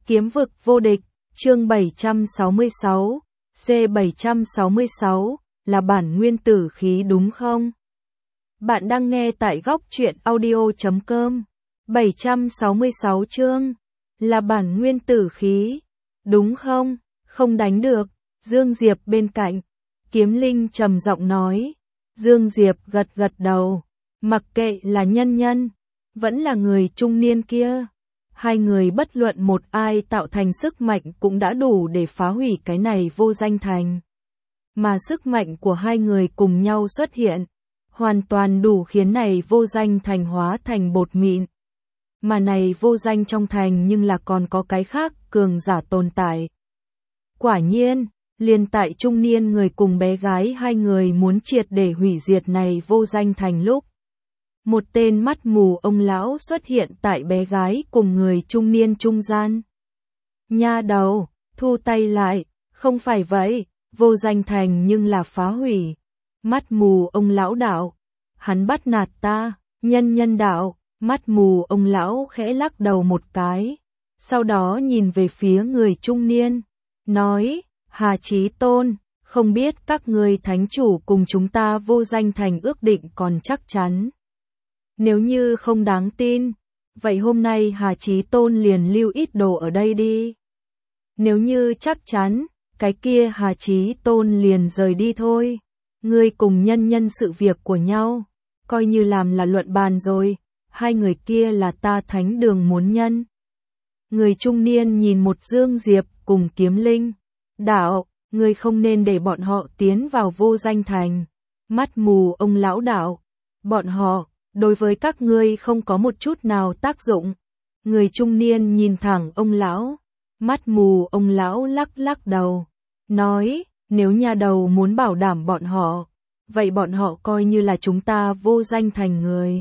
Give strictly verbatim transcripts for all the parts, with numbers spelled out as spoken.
Kiếm vực vô địch, chương bảy trăm sáu mươi sáu, C bảy trăm sáu mươi sáu, là bản nguyên tử khí đúng không? Bạn đang nghe tại góc truyện audio chấm com. bảy trăm sáu mươi sáu chương, là bản nguyên tử khí, đúng không? Không đánh được. Dương Diệp bên cạnh, Kiếm Linh trầm giọng nói. Dương Diệp gật gật đầu, mặc kệ là nhân nhân, vẫn là người trung niên kia. Hai người bất luận một ai tạo thành sức mạnh cũng đã đủ để phá hủy cái này vô danh thành. Mà sức mạnh của hai người cùng nhau xuất hiện, hoàn toàn đủ khiến này vô danh thành hóa thành bột mịn. Mà này vô danh trong thành nhưng là còn có cái khác cường giả tồn tại. Quả nhiên, liền tại trung niên người cùng bé gái hai người muốn triệt để hủy diệt này vô danh thành lúc. Một tên mắt mù ông lão xuất hiện tại bé gái cùng người trung niên trung gian. Nha đầu, thu tay lại, không phải vậy, vô danh thành nhưng là phá hủy. Mắt mù ông lão đạo, hắn bắt nạt ta, nhân nhân đạo, mắt mù ông lão khẽ lắc đầu một cái. Sau đó nhìn về phía người trung niên, nói, Hà Chí Tôn, không biết các ngươi thánh chủ cùng chúng ta vô danh thành ước định còn chắc chắn. Nếu như không đáng tin, vậy hôm nay Hà Chí Tôn liền lưu ít đồ ở đây đi. Nếu như chắc chắn, cái kia Hà Chí Tôn liền rời đi thôi. Ngươi cùng nhân nhân sự việc của nhau, coi như làm là luận bàn rồi, hai người kia là ta thánh đường muốn nhân. Người trung niên nhìn một Dương Diệp cùng Kiếm Linh, đạo, ngươi không nên để bọn họ tiến vào vô danh thành. Mắt mù ông lão đạo, bọn họ, đối với các ngươi không có một chút nào tác dụng. Người trung niên nhìn thẳng ông lão, mắt mù ông lão lắc lắc đầu, nói, nếu nhà đầu muốn bảo đảm bọn họ, vậy bọn họ coi như là chúng ta vô danh thành người.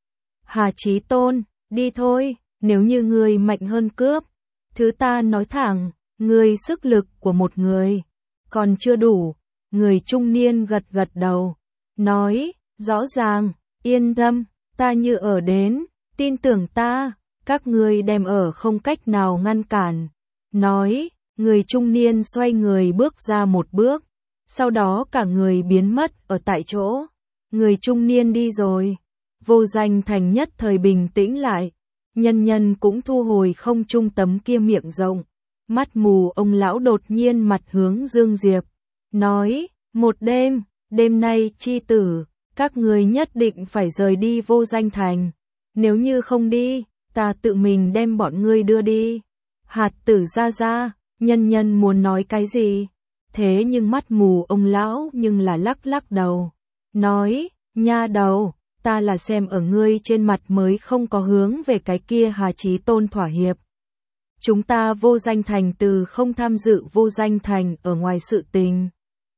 Hà Chí Tôn, đi thôi, nếu như ngươi mạnh hơn cướp, thứ ta nói thẳng, ngươi sức lực của một người, còn chưa đủ. Người trung niên gật gật đầu, nói, rõ ràng, yên tâm, ta như ở đến, tin tưởng ta, các ngươi đem ở không cách nào ngăn cản. Nói, người trung niên xoay người bước ra một bước, sau đó cả người biến mất ở tại chỗ. Người trung niên đi rồi, vô danh thành nhất thời bình tĩnh lại, nhân nhân cũng thu hồi không trung tấm kia miệng rộng. Mắt mù ông lão đột nhiên mặt hướng Dương Diệp, nói, một đêm, đêm nay chi tử, các người nhất định phải rời đi vô danh thành. Nếu như không đi, ta tự mình đem bọn ngươi đưa đi. Hạt tử ra ra, nhân nhân muốn nói cái gì? Thế nhưng mắt mù ông lão nhưng là lắc lắc đầu. Nói, nha đầu, ta là xem ở ngươi trên mặt mới không có hướng về cái kia Hà Chí Tôn thỏa hiệp. Chúng ta vô danh thành từ không tham dự vô danh thành ở ngoài sự tình.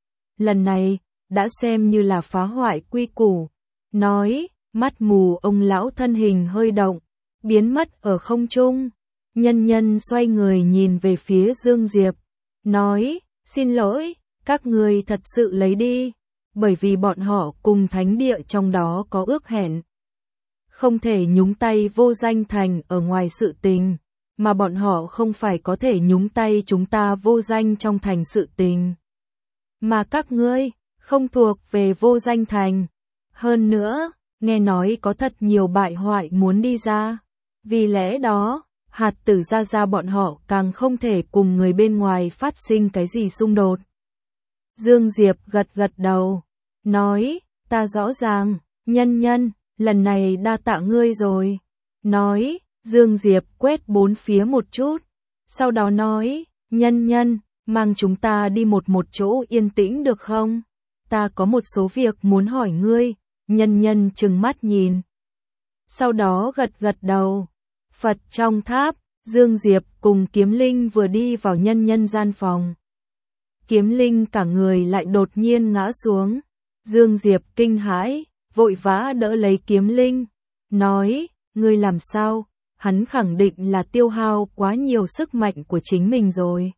Lần này, đã xem như là phá hoại quy củ. Nói, mắt mù ông lão thân hình hơi động, biến mất ở không trung. Nhân nhân xoay người nhìn về phía Dương Diệp, nói, xin lỗi, các người thật sự lấy đi, bởi vì bọn họ cùng thánh địa trong đó có ước hẹn. Không thể nhúng tay vô danh thành ở ngoài sự tình, mà bọn họ không phải có thể nhúng tay chúng ta vô danh trong thành sự tình. Mà các ngươi, không thuộc về vô danh thành. Hơn nữa, nghe nói có thật nhiều bại hoại muốn đi ra. Vì lẽ đó, hạt tử ra ra bọn họ càng không thể cùng người bên ngoài phát sinh cái gì xung đột. Dương Diệp gật gật đầu, nói, ta rõ ràng, nhân nhân, lần này đa tạ ngươi rồi. Nói, Dương Diệp quét bốn phía một chút, sau đó nói, nhân nhân, mang chúng ta đi một một chỗ yên tĩnh được không? Ta có một số việc muốn hỏi ngươi. Nhân nhân trừng mắt nhìn, sau đó gật gật đầu. Phật trong tháp, Dương Diệp cùng Kiếm Linh vừa đi vào nhân nhân gian phòng. Kiếm Linh cả người lại đột nhiên ngã xuống. Dương Diệp kinh hãi, vội vã đỡ lấy Kiếm Linh, nói, ngươi làm sao? Hắn khẳng định là tiêu hao quá nhiều sức mạnh của chính mình rồi.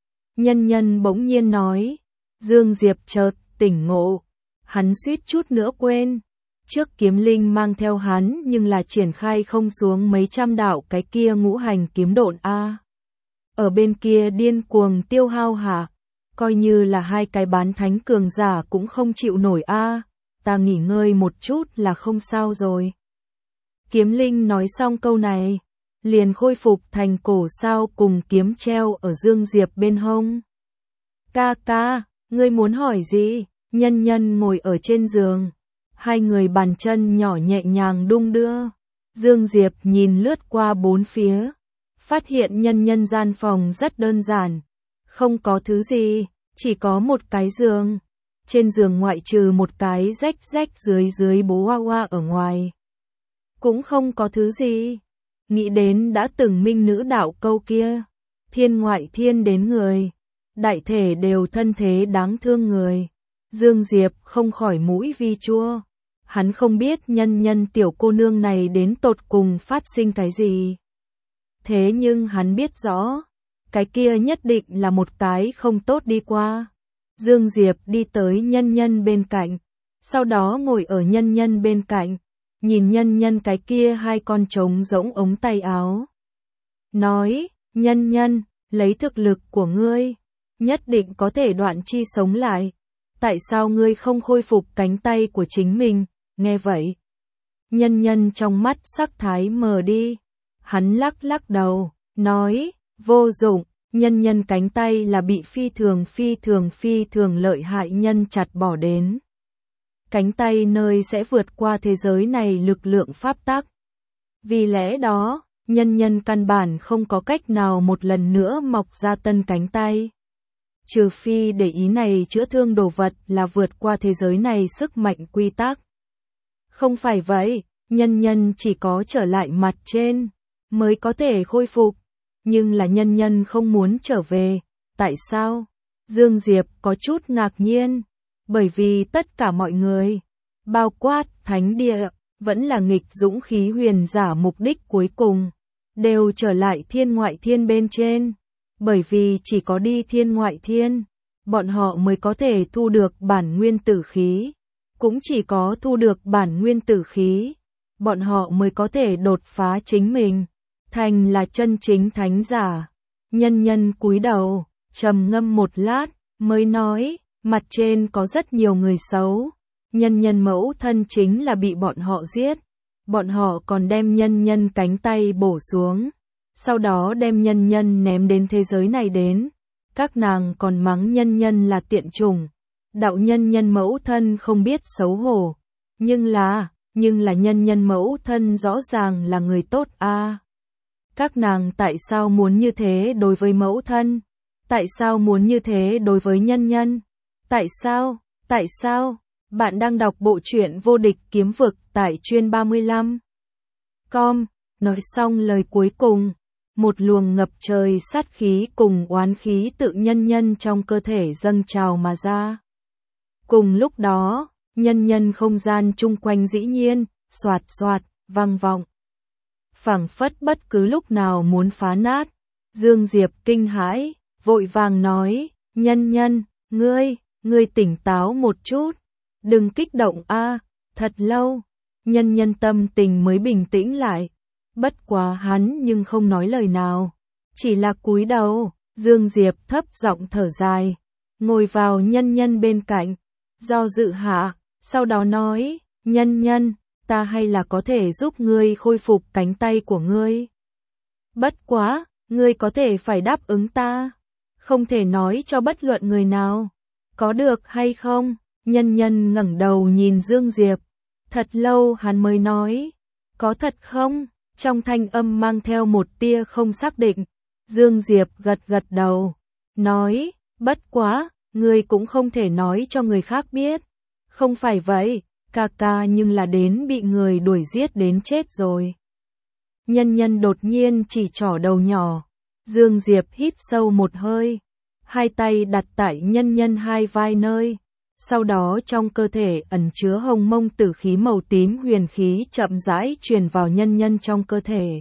Nhân nhân bỗng nhiên nói, Dương Diệp chợt tỉnh ngộ, hắn suýt chút nữa quên. Trước Kiếm Linh mang theo hắn nhưng là triển khai không xuống mấy trăm đạo cái kia ngũ hành kiếm độn a. ở bên kia điên cuồng tiêu hao hả? Coi như là hai cái bán thánh cường giả cũng không chịu nổi a, ta nghỉ ngơi một chút là không sao rồi. Kiếm Linh nói xong câu này, liền khôi phục thành cổ sao cùng kiếm treo ở Dương Diệp bên hông. Ca ca, ngươi muốn hỏi gì? Nhân Nhân ngồi ở trên giường, hai người bàn chân nhỏ nhẹ nhàng đung đưa. Dương Diệp nhìn lướt qua bốn phía, phát hiện Nhân Nhân gian phòng rất đơn giản, không có thứ gì, chỉ có một cái giường. Trên giường ngoại trừ một cái rách rách dưới dưới bố hoa hoa ở ngoài, cũng không có thứ gì. Nghĩ đến đã từng minh nữ đạo câu kia, thiên ngoại thiên đến người, đại thể đều thân thế đáng thương người. Dương Diệp không khỏi mũi vi chua, hắn không biết Nhân Nhân tiểu cô nương này đến tột cùng phát sinh cái gì. Thế nhưng hắn biết rõ, cái kia nhất định là một cái không tốt đi qua. Dương Diệp đi tới Nhân Nhân bên cạnh, sau đó ngồi ở Nhân Nhân bên cạnh, nhìn Nhân Nhân cái kia hai con trống rỗng ống tay áo. Nói, Nhân Nhân, lấy thực lực của ngươi, nhất định có thể đoạn chi sống lại. Tại sao ngươi không khôi phục cánh tay của chính mình? Nghe vậy, Nhân Nhân trong mắt sắc thái mờ đi. Hắn lắc lắc đầu, nói, vô dụng. Nhân Nhân cánh tay là bị phi thường phi thường phi thường lợi hại nhân chặt bỏ đến. Cánh tay nơi sẽ vượt qua thế giới này lực lượng pháp tắc. Vì lẽ đó, Nhân Nhân căn bản không có cách nào một lần nữa mọc ra tân cánh tay. Trừ phi để ý này chữa thương đồ vật là vượt qua thế giới này sức mạnh quy tắc. Không phải vậy, Nhân Nhân chỉ có trở lại mặt trên mới có thể khôi phục. Nhưng là Nhân Nhân không muốn trở về. Tại sao? Dương Diệp có chút ngạc nhiên. Bởi vì tất cả mọi người, bao quát thánh địa, vẫn là nghịch dũng khí huyền giả mục đích cuối cùng, đều trở lại thiên ngoại thiên bên trên. Bởi vì chỉ có đi thiên ngoại thiên, bọn họ mới có thể thu được bản nguyên tử khí. Cũng chỉ có thu được bản nguyên tử khí, bọn họ mới có thể đột phá chính mình, thành là chân chính thánh giả. Nhân Nhân cúi đầu, trầm ngâm một lát, mới nói, mặt trên có rất nhiều người xấu. Nhân Nhân mẫu thân chính là bị bọn họ giết. Bọn họ còn đem Nhân Nhân cánh tay bổ xuống, sau đó đem Nhân Nhân ném đến thế giới này đến. Các nàng còn mắng Nhân Nhân là tiện chủng. Đạo Nhân Nhân mẫu thân không biết xấu hổ. Nhưng là, nhưng là Nhân Nhân mẫu thân rõ ràng là người tốt a. À. Các nàng tại sao muốn như thế đối với mẫu thân? Tại sao muốn như thế đối với Nhân Nhân? Tại sao? Tại sao? Bạn đang đọc bộ truyện Vô Địch Kiếm Vực tại chuyên ba mươi lăm. Com, nói xong lời cuối cùng, một luồng ngập trời sát khí cùng oán khí tự Nhân Nhân trong cơ thể dâng trào mà ra. Cùng lúc đó, Nhân Nhân không gian chung quanh dĩ nhiên, xoạt xoạt, vang vọng. Phảng phất bất cứ lúc nào muốn phá nát. Dương Diệp kinh hãi, vội vàng nói, Nhân Nhân, ngươi, ngươi tỉnh táo một chút, đừng kích động a. Thật lâu, Nhân Nhân tâm tình mới bình tĩnh lại. Bất quá hắn nhưng không nói lời nào, chỉ là cúi đầu. Dương Diệp thấp giọng thở dài, ngồi vào Nhân Nhân bên cạnh, do dự hạ, sau đó nói, Nhân Nhân, ta hay là có thể giúp ngươi khôi phục cánh tay của ngươi. Bất quá, ngươi có thể phải đáp ứng ta, không thể nói cho bất luận người nào, có được hay không? Nhân Nhân ngẩng đầu nhìn Dương Diệp, thật lâu hắn mới nói, có thật không? Trong thanh âm mang theo một tia không xác định. Dương Diệp gật gật đầu, nói, bất quá, ngươi cũng không thể nói cho người khác biết. Không phải vậy, ca ca nhưng là đến bị người đuổi giết đến chết rồi. Nhân Nhân đột nhiên chỉ trỏ đầu nhỏ. Dương Diệp hít sâu một hơi, hai tay đặt tại Nhân Nhân hai vai nơi. Sau đó trong cơ thể ẩn chứa hồng mông tử khí màu tím huyền khí chậm rãi truyền vào Nhân Nhân trong cơ thể.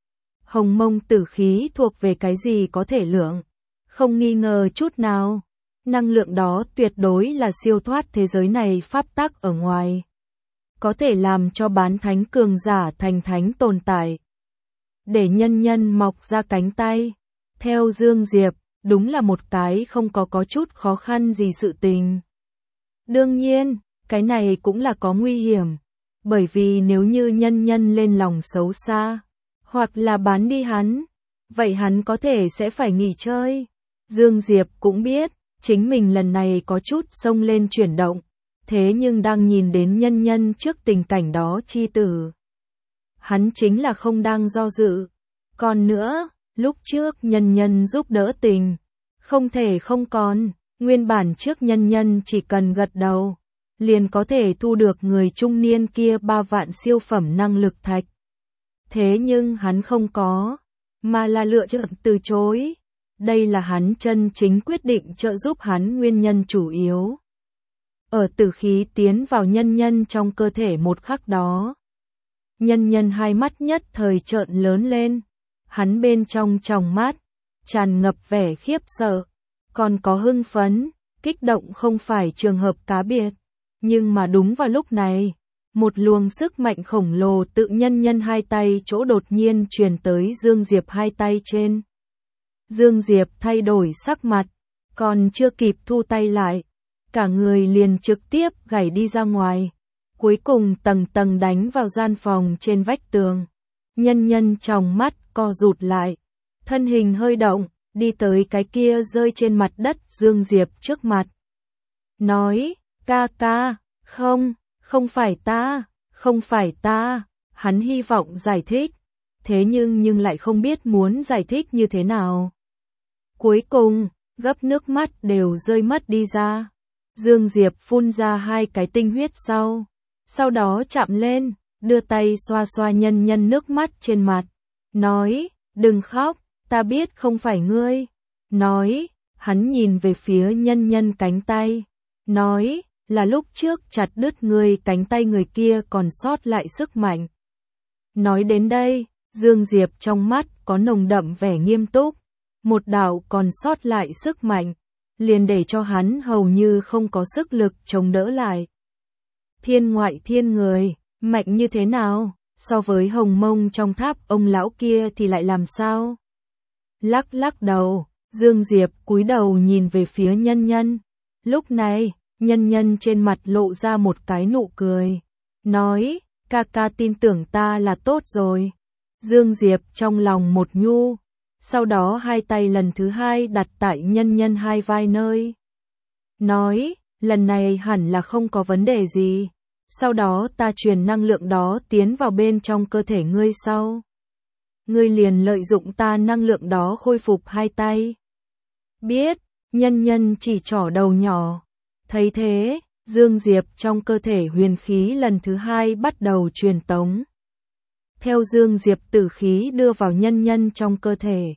Hồng mông tử khí thuộc về cái gì có thể lượng? Không nghi ngờ chút nào. Năng lượng đó tuyệt đối là siêu thoát thế giới này pháp tắc ở ngoài. Có thể làm cho bán thánh cường giả thành thánh tồn tại. Để Nhân Nhân mọc ra cánh tay. Theo Dương Diệp, đúng là một cái không có có chút khó khăn gì sự tình. Đương nhiên, cái này cũng là có nguy hiểm, bởi vì nếu như nhân nhân lên lòng xấu xa, hoặc là bán đi hắn, vậy hắn có thể sẽ phải nghỉ chơi. Dương Diệp cũng biết, chính mình lần này có chút xông lên chuyển động, thế nhưng đang nhìn đến nhân nhân trước tình cảnh đó chi tử. Hắn chính là không đang do dự. Còn nữa, lúc trước nhân nhân giúp đỡ tình, không thể không còn, nguyên bản trước nhân nhân chỉ cần gật đầu, liền có thể thu được người trung niên kia ba vạn siêu phẩm năng lực thạch. Thế nhưng hắn không có, mà là lựa chọn từ chối. Đây là hắn chân chính quyết định trợ giúp hắn nguyên nhân chủ yếu. Ở tử khí tiến vào nhân nhân trong cơ thể một khắc đó. Nhân nhân hai mắt nhất thời trợn lớn lên, hắn bên trong tròng mắt, tràn ngập vẻ khiếp sợ, còn có hưng phấn, kích động không phải trường hợp cá biệt. Nhưng mà đúng vào lúc này, một luồng sức mạnh khổng lồ tự nhân nhân hai tay chỗ đột nhiên truyền tới Dương Diệp hai tay trên. Dương Diệp thay đổi sắc mặt, còn chưa kịp thu tay lại, cả người liền trực tiếp gảy đi ra ngoài, cuối cùng tầng tầng đánh vào gian phòng trên vách tường. Nhân nhân trong mắt co rụt lại, thân hình hơi động, đi tới cái kia rơi trên mặt đất Dương Diệp trước mặt. Nói, ca ca, không, không phải ta, không phải ta, hắn hy vọng giải thích, thế nhưng nhưng lại không biết muốn giải thích như thế nào. Cuối cùng, gấp nước mắt đều rơi mất đi ra. Dương Diệp phun ra hai cái tinh huyết sau, sau đó chạm lên, đưa tay xoa xoa nhân nhân nước mắt trên mặt, nói, đừng khóc, ta biết không phải ngươi. Nói, hắn nhìn về phía nhân nhân cánh tay, nói, là lúc trước chặt đứt ngươi cánh tay người kia còn sót lại sức mạnh. Nói đến đây, Dương Diệp trong mắt có nồng đậm vẻ nghiêm túc, một đạo còn sót lại sức mạnh, liền để cho hắn hầu như không có sức lực chống đỡ lại. Thiên ngoại thiên người, mạnh như thế nào, so với hồng mông trong tháp ông lão kia thì lại làm sao? Lắc lắc đầu, Dương Diệp cúi đầu nhìn về phía nhân nhân. Lúc này, nhân nhân trên mặt lộ ra một cái nụ cười, nói, ca ca tin tưởng ta là tốt rồi. Dương Diệp trong lòng một nhu, sau đó hai tay lần thứ hai đặt tại nhân nhân hai vai nơi. Nói, lần này hẳn là không có vấn đề gì, sau đó ta truyền năng lượng đó tiến vào bên trong cơ thể ngươi sau. Ngươi liền lợi dụng ta năng lượng đó khôi phục hai tay. Biết, nhân nhân chỉ trỏ đầu nhỏ. Thấy thế, Dương Diệp trong cơ thể huyền khí lần thứ hai bắt đầu truyền tống. Theo Dương Diệp tử khí đưa vào nhân nhân trong cơ thể.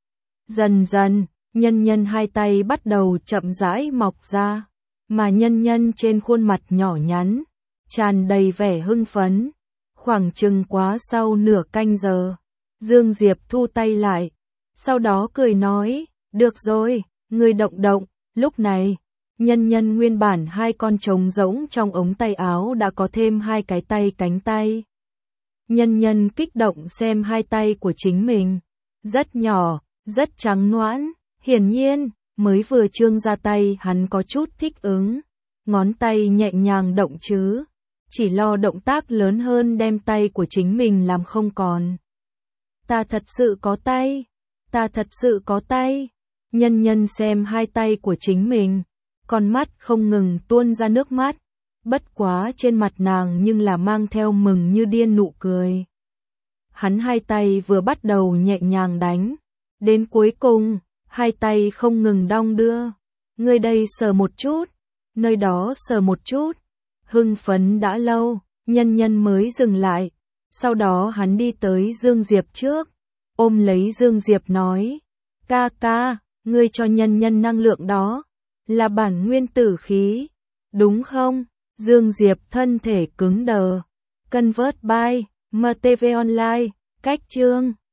Dần dần, nhân nhân hai tay bắt đầu chậm rãi mọc ra, mà nhân nhân trên khuôn mặt nhỏ nhắn, tràn đầy vẻ hưng phấn. Khoảng chừng quá sau nửa canh giờ, Dương Diệp thu tay lại, sau đó cười nói, được rồi, ngươi động động. Lúc này, nhân nhân nguyên bản hai con trống rỗng trong ống tay áo đã có thêm hai cái tay cánh tay. Nhân nhân kích động xem hai tay của chính mình, rất nhỏ, rất trắng nõn, hiển nhiên, mới vừa trương ra tay hắn có chút thích ứng, ngón tay nhẹ nhàng động chứ, chỉ lo động tác lớn hơn đem tay của chính mình làm không còn. Ta thật sự có tay, ta thật sự có tay, nhân nhân xem hai tay của chính mình, con mắt không ngừng tuôn ra nước mắt, bất quá trên mặt nàng nhưng là mang theo mừng như điên nụ cười. Hắn hai tay vừa bắt đầu nhẹ nhàng đánh, đến cuối cùng, hai tay không ngừng đong đưa, người đây sờ một chút, nơi đó sờ một chút, hưng phấn đã lâu, nhân nhân mới dừng lại, sau đó hắn đi tới Dương Diệp trước, ôm lấy Dương Diệp nói, ca ca, ngươi cho nhân nhân năng lượng đó, là bản nguyên tử khí, đúng không? Dương Diệp thân thể cứng đờ. Convert by em tê vê Online, cách chương